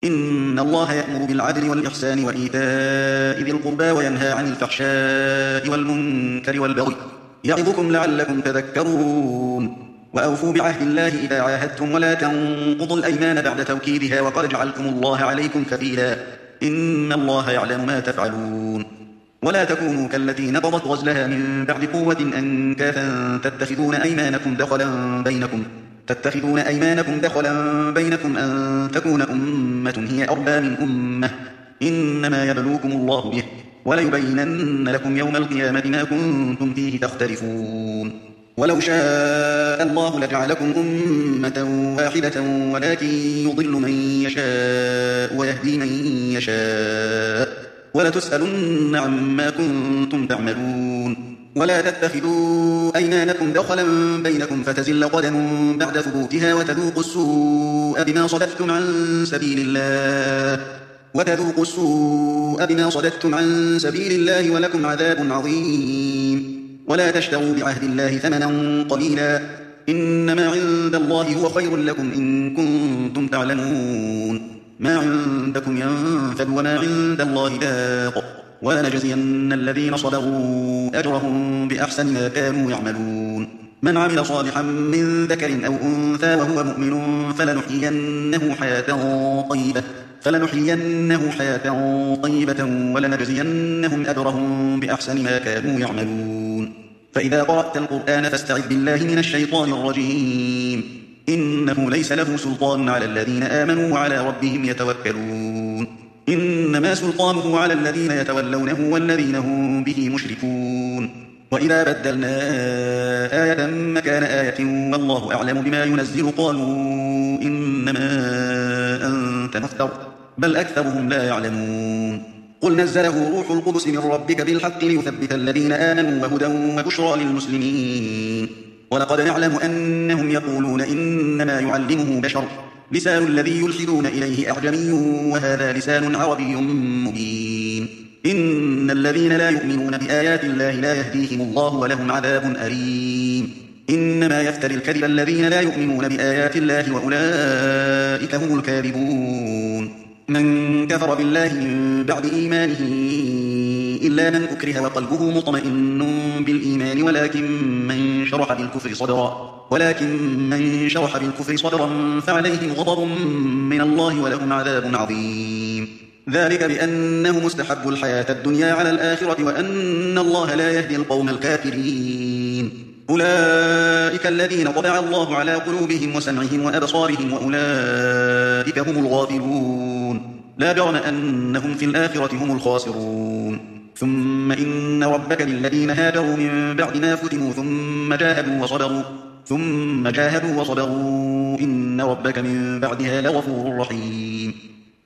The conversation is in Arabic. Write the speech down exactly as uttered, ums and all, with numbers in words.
إن الله يأمر بالعدل والإحسان وإيتاء ذي القربى وينهى عن الفحشاء والمنكر والبغي يعظكم لعلكم تذكرون وأوفوا بعهد الله إذا عاهدتم ولا تنقضوا الأيمان بعد توكيدها وقد جعلكم الله عليكم كفيلا إن الله يعلم ما تفعلون ولا تكونوا كالتي نقضت غزلها من بعد قوة أنكاثا تتخذون أيمانكم دخلا بينكم تتخذون أيمانكم دخلا بينكم أن تكون أمة هي أربى من أمة إنما يبلوكم الله به وليبينن لكم يوم القيامة ما كنتم فيه تختلفون ولو شاء الله لجعلكم أمة واحدة ولكن يضل من يشاء ويهدي من يشاء ولتسألن عما كنتم تعملون ولا تتخذوا أيمانكم دخلا بينكم فتزل قدم بعد ثبوتها وتذوقوا السوء بما صددتم عن سبيل الله وتذوقوا السوء بما صددتم عن سبيل الله ولكم عذاب عظيم ولا تشتروا بعهد الله ثمنا قليلا إنما عند الله هو خير لكم إن كنتم تعلمون ما عندكم ينفد وما عند الله باق ولنجزين الذين صبروا أجرهم بأحسن ما كانوا يعملون من عمل صالحا من ذكر أو أنثى وهو مؤمن فلنحيينه حياة طيبة فلنحيينه حياة طيبة ولنجزينهم أجرهم بأحسن ما كانوا يعملون فإذا قرأت القرآن فاستعذ بالله من الشيطان الرجيم إنه ليس له سلطان على الذين آمنوا وعلى ربهم يتوكلون إنما سلطانه على الذين يتولونه والذين هم به مشركون وإذا بدلنا آية مكان آية والله أعلم بما ينزل قالوا إنما أنت مفتر بل أكثرهم لا يعلمون قل نزله روح القدس من ربك بالحق ليثبت الذين آمنوا وهدى وبشرى للمسلمين ولقد نعلم أنهم يقولون إنما يعلمه بشر لسان الذي يلحدون إليه أعجمي وهذا لسان عربي مبين إن الذين لا يؤمنون بآيات الله لا يهديهم الله ولهم عذاب أليم إنما يفتري الكذب الذين لا يؤمنون بآيات الله وأولئك هم الكاذبون من كفر بالله من بعد إيمانه إلا من أكره وقلبه مطمئن بالإيمان ولكن من شرح بالكفر صدرا ولكن من شرح بالكفر صدرا فعليهم غضب من الله ولهم عذاب عظيم ذلك بأنه مستحب الحياة الدنيا على الآخرة وأن الله لا يهدي القوم الكافرين أولئك الذين طبع الله على قلوبهم وسمعهم وأبصارهم وأولئك هم الغافلون لا جرم أنهم في الآخرة هم الخاسرون ثم إن ربك للذين هاجروا من بعد ما فتنوا ثم جاهدوا وصبروا ثم جاهدوا وصبروا إن ربك من بعدها لغفور رحيم